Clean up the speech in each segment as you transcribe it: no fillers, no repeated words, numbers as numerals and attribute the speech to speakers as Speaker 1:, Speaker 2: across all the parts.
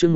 Speaker 1: chương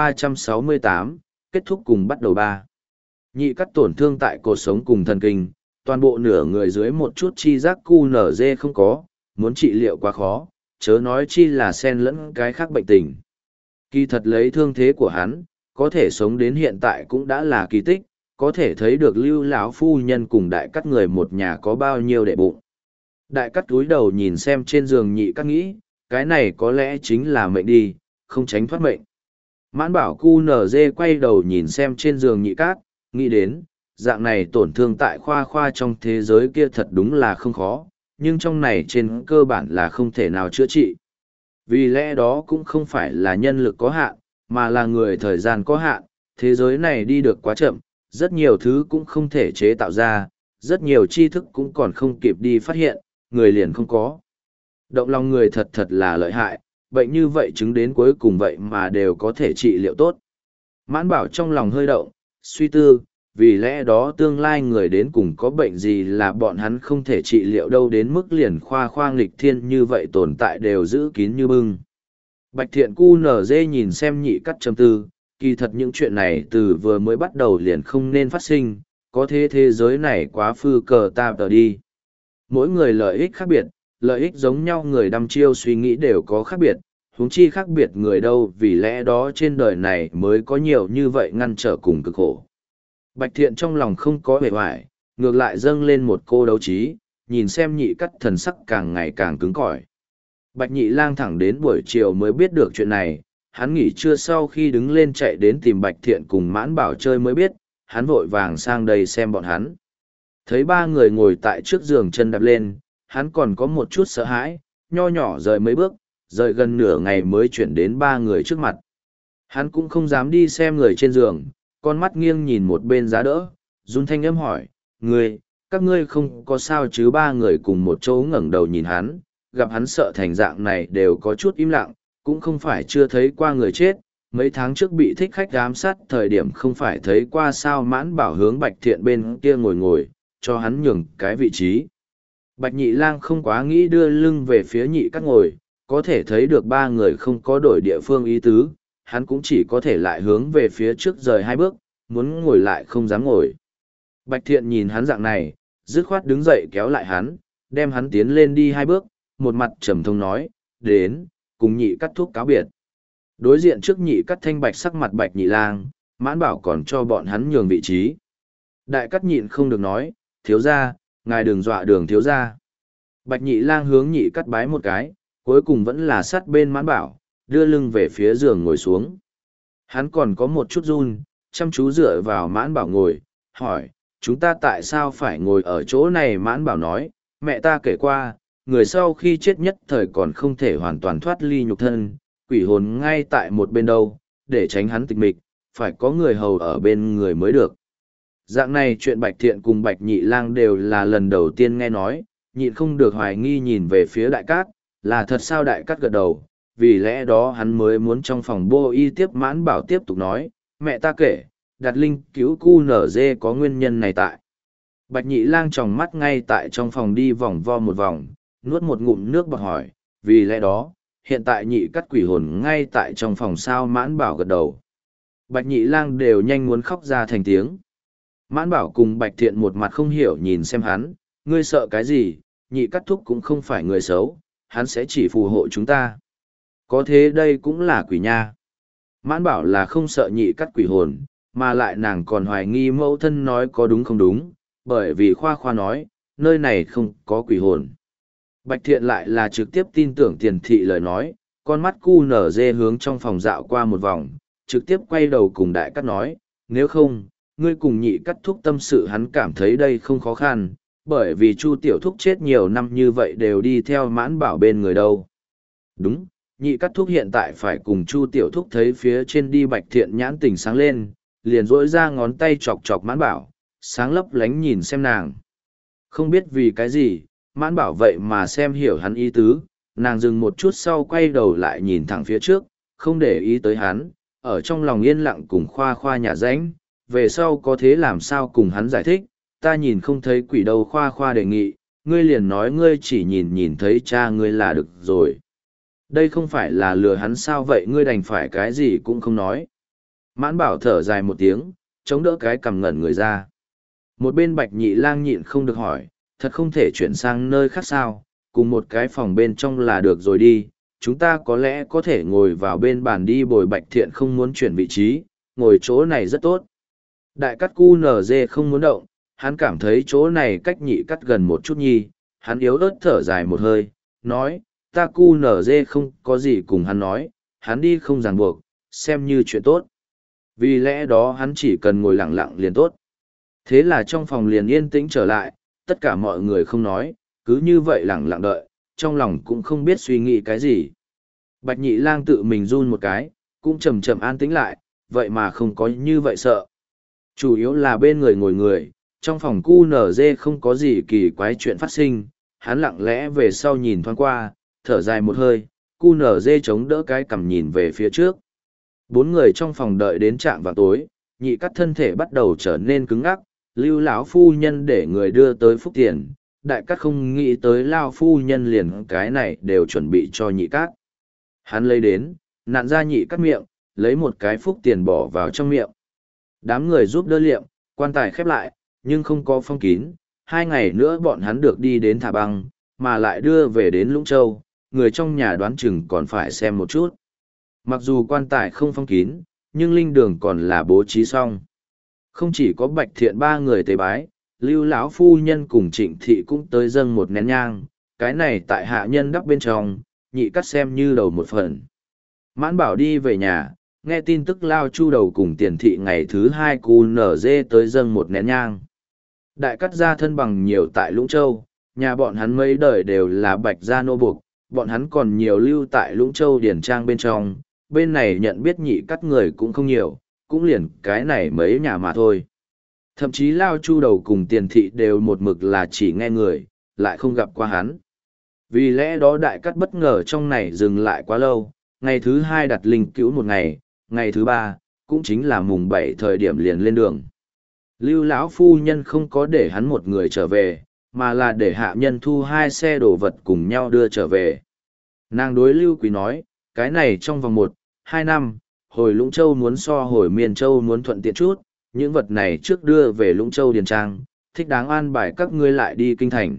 Speaker 1: 1368, kết thúc cùng bắt đầu ba. Nhị cắt tổn thương tại cột sống cùng thần kinh, toàn bộ nửa người dưới một chút chi giác QNZ không có, muốn trị liệu quá khó, chớ nói chi là xen lẫn cái khác bệnh tình. Kỳ thật lấy thương thế của hắn, có thể sống đến hiện tại cũng đã là kỳ tích, có thể thấy được Lưu lão phu nhân cùng đại cắt người một nhà có bao nhiêu đệ bụng. Đại cắt túi đầu nhìn xem trên giường nhị cắt nghĩ, cái này có lẽ chính là mệnh đi, không tránh thoát mệnh. Mãn bảo QNZ quay đầu nhìn xem trên giường nhị cát, nghĩ đến, dạng này tổn thương tại khoa trong thế giới kia thật đúng là không khó, nhưng trong này trên cơ bản là không thể nào chữa trị. Vì lẽ đó cũng không phải là nhân lực có hạn, mà là người thời gian có hạn, thế giới này đi được quá chậm, rất nhiều thứ cũng không thể chế tạo ra, rất nhiều tri thức cũng còn không kịp đi phát hiện, người liền không có. Động lòng người thật thật là lợi hại, bệnh như vậy chứng đến cuối cùng vậy mà đều có thể trị liệu tốt. Mãn bảo trong lòng hơi động, suy tư, vì lẽ đó tương lai người đến cùng có bệnh gì là bọn hắn không thể trị liệu đâu đến mức liền khoa nghịch thiên như vậy tồn tại đều giữ kín như bưng. Bạch thiện cu nở dê nhìn xem nhị cắt châm tư, kỳ thật những chuyện này từ vừa mới bắt đầu liền không nên phát sinh, có thế giới này quá phư cờ ta tờ đi. Mỗi người lợi ích khác biệt, lợi ích giống nhau người đăm chiêu suy nghĩ đều có khác biệt, huống chi khác biệt người đâu vì lẽ đó trên đời này mới có nhiều như vậy ngăn trở cùng cực khổ. Bạch thiện trong lòng không có vẻ hoài, ngược lại dâng lên một cô đấu trí, nhìn xem nhị cắt thần sắc càng ngày càng cứng cỏi. Bạch nhị lang thẳng đến buổi chiều mới biết được chuyện này, hắn nghỉ trưa sau khi đứng lên chạy đến tìm Bạch thiện cùng mãn bảo chơi mới biết, hắn vội vàng sang đây xem bọn hắn. Thấy ba người ngồi tại trước giường chân đạp lên, hắn còn có một chút sợ hãi, nho nhỏ rời mấy bước, rời gần nửa ngày mới chuyển đến ba người trước mặt. Hắn cũng không dám đi xem người trên giường, con mắt nghiêng nhìn một bên giá đỡ, run thanh âm hỏi, các ngươi không có sao chứ? Ba người cùng một chỗ ngẩng đầu nhìn hắn, gặp hắn sợ thành dạng này đều có chút im lặng, cũng không phải chưa thấy qua người chết, mấy tháng trước bị thích khách ám sát thời điểm không phải thấy qua sao. Mãn bảo hướng Bạch thiện bên kia ngồi, cho hắn nhường cái vị trí. Bạch nhị lang không quá nghĩ đưa lưng về phía nhị cắt ngồi, có thể thấy được ba người không có đổi địa phương ý tứ, hắn cũng chỉ có thể lại hướng về phía trước rời hai bước, muốn ngồi lại không dám ngồi. Bạch thiện nhìn hắn dạng này, dứt khoát đứng dậy kéo lại hắn, đem hắn tiến lên đi hai bước, một mặt trầm thông nói, đến, cùng nhị cắt thuốc cáo biệt. Đối diện trước nhị cắt thanh bạch sắc mặt Bạch nhị lang, mãn bảo còn cho bọn hắn nhường vị trí. Đại cắt nhịn không được nói, thiếu gia, ngài đừng dọa đường thiếu gia. Bạch nhị lang hướng nhị cắt bái một cái, cuối cùng vẫn là sát bên mãn bảo, đưa lưng về phía giường ngồi xuống. Hắn còn có một chút run, chăm chú dựa vào mãn bảo ngồi, hỏi, chúng ta tại sao phải ngồi ở chỗ này? Mãn bảo nói, mẹ ta kể qua, người sau khi chết nhất thời còn không thể hoàn toàn thoát ly nhục thân, quỷ hồn ngay tại một bên đâu, để tránh hắn tịch mịch, phải có người hầu ở bên người mới được. Dạng này chuyện Bạch thiện cùng Bạch nhị lang đều là lần đầu tiên nghe nói, nhịn không được hoài nghi nhìn về phía đại cát, là thật sao? Đại cát gật đầu, vì lẽ đó hắn mới muốn trong phòng bô y tiếp. Mãn bảo tiếp tục nói, mẹ ta kể, đặt linh cứu cu nở dê có nguyên nhân này tại. Bạch nhị lang tròng mắt ngay tại trong phòng đi vòng vo một vòng, nuốt một ngụm nước bọt hỏi, vì lẽ đó, hiện tại nhị cắt quỷ hồn ngay tại trong phòng sao? Mãn bảo gật đầu. Bạch nhị lang đều nhanh muốn khóc ra thành tiếng. Mãn bảo cùng Bạch thiện một mặt không hiểu nhìn xem hắn, ngươi sợ cái gì? Nhị cắt thúc cũng không phải người xấu, hắn sẽ chỉ phù hộ chúng ta. Có thế đây cũng là quỷ nha. Mãn bảo là không sợ nhị cắt quỷ hồn, mà lại nàng còn hoài nghi mẫu thân nói có đúng không đúng, bởi vì khoa nói, nơi này không có quỷ hồn. Bạch thiện lại là trực tiếp tin tưởng tiền thị lời nói, con mắt cu nở dê hướng trong phòng dạo qua một vòng, trực tiếp quay đầu cùng đại cắt nói, nếu không, ngươi cùng nhị cắt thúc tâm sự. Hắn cảm thấy đây không khó khăn, bởi vì Chu tiểu thúc chết nhiều năm như vậy đều đi theo mãn bảo bên người đâu. Đúng, nhị cắt thúc hiện tại phải cùng Chu tiểu thúc. Thấy phía trên đi. Bạch thiện nhãn tình sáng lên, liền dỗi ra ngón tay chọc chọc mãn bảo, sáng lấp lánh nhìn xem nàng. Không biết vì cái gì, mãn bảo vậy mà xem hiểu hắn ý tứ, nàng dừng một chút sau quay đầu lại nhìn thẳng phía trước, không để ý tới hắn, ở trong lòng yên lặng cùng khoa nhả ránh, về sau có thế làm sao cùng hắn giải thích, ta nhìn không thấy quỷ đâu. Khoa đề nghị, ngươi liền nói ngươi chỉ nhìn thấy cha ngươi là được rồi. Đây không phải là lừa hắn sao vậy, ngươi đành phải cái gì cũng không nói. Mãn bảo thở dài một tiếng, chống đỡ cái cằm ngẩn người ra. Một bên Bạch Nhị Lang nhịn không được hỏi, thật không thể chuyển sang nơi khác sao, cùng một cái phòng bên trong là được rồi đi, chúng ta có lẽ có thể ngồi vào bên bàn đi. Bồi Bạch Thiện không muốn chuyển vị trí, ngồi chỗ này rất tốt. Đại cắt cu nở dê không muốn động, hắn cảm thấy chỗ này cách Nhị cắt gần một chút nhi, hắn yếu ớt thở dài một hơi, nói, ta cu nở dê không có gì cùng hắn nói, hắn đi không ràng buộc, xem như chuyện tốt. Vì lẽ đó hắn chỉ cần ngồi lặng lặng liền tốt. Thế là trong phòng liền yên tĩnh trở lại, tất cả mọi người không nói, cứ như vậy lặng lặng đợi, trong lòng cũng không biết suy nghĩ cái gì. Bạch Nhị Lang tự mình run một cái, cũng chậm chậm an tĩnh lại, vậy mà không có như vậy sợ. Chủ yếu là bên người ngồi người, trong phòng cu nở dê không có gì kỳ quái chuyện phát sinh, hắn lặng lẽ về sau nhìn thoáng qua, thở dài một hơi, cu nở dê chống đỡ cái cằm nhìn về phía trước. Bốn người trong phòng đợi đến trạm vào tối, Nhị cắt thân thể bắt đầu trở nên cứng ngắc, Lưu lão phu nhân để người đưa tới phúc tiền, đại cắt không nghĩ tới lao phu nhân liền cái này đều chuẩn bị cho Nhị cắt. Hắn lấy đến, nặn ra Nhị cắt miệng, lấy một cái phúc tiền bỏ vào trong miệng. Đám người giúp đỡ liệm, quan tài khép lại, nhưng không có phong kín. 2 ngày nữa bọn hắn được đi đến Thả Băng, mà lại đưa về đến Lũng Châu, người trong nhà đoán chừng còn phải xem một chút. Mặc dù quan tài không phong kín, nhưng linh đường còn là bố trí xong. Không chỉ có Bạch Thiện 3 người tế bái, Lưu lão phu nhân cùng Trịnh thị cũng tới dâng một nén nhang, cái này tại hạ nhân đắp bên trong, Nhị cắt xem như đầu một phần. Mãn bảo đi về nhà, nghe tin tức Lao Chu đầu cùng Tiền thị ngày thứ 2 cu nở dê tới dâng một nén nhang. Đại cắt gia thân bằng nhiều tại Lũng Châu, nhà bọn hắn mấy đời đều là Bạch gia nô buộc, bọn hắn còn nhiều lưu tại Lũng Châu điển trang bên trong, bên này nhận biết Nhị cắt người cũng không nhiều, cũng liền cái này mấy nhà mà thôi. Thậm chí Lao Chu đầu cùng Tiền thị đều một mực là chỉ nghe người, lại không gặp qua hắn. Vì lẽ đó đại cắt bất ngờ trong này dừng lại quá lâu, ngày thứ 2 đặt linh cữu một ngày, ngày thứ 3 cũng chính là mùng 7 thời điểm liền lên đường. Lưu lão phu nhân không có để hắn một người trở về, mà là để hạ nhân thu 2 xe đồ vật cùng nhau đưa trở về. Nàng đối Lưu Quý nói, cái này trong vòng 1-2 năm, hồi Lũng Châu muốn so hồi Miên Châu muốn thuận tiện chút, những vật này trước đưa về Lũng Châu điền trang, thích đáng an bài các ngươi lại đi kinh thành.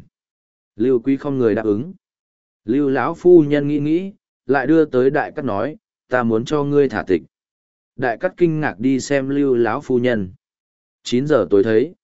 Speaker 1: Lưu Quý không người đáp ứng. Lưu lão phu nhân nghĩ nghĩ, lại đưa tới đại cắt nói, ta muốn cho ngươi thả tịch. Đại cắt kinh ngạc đi xem Lưu lão phu nhân. 9 giờ tối thấy.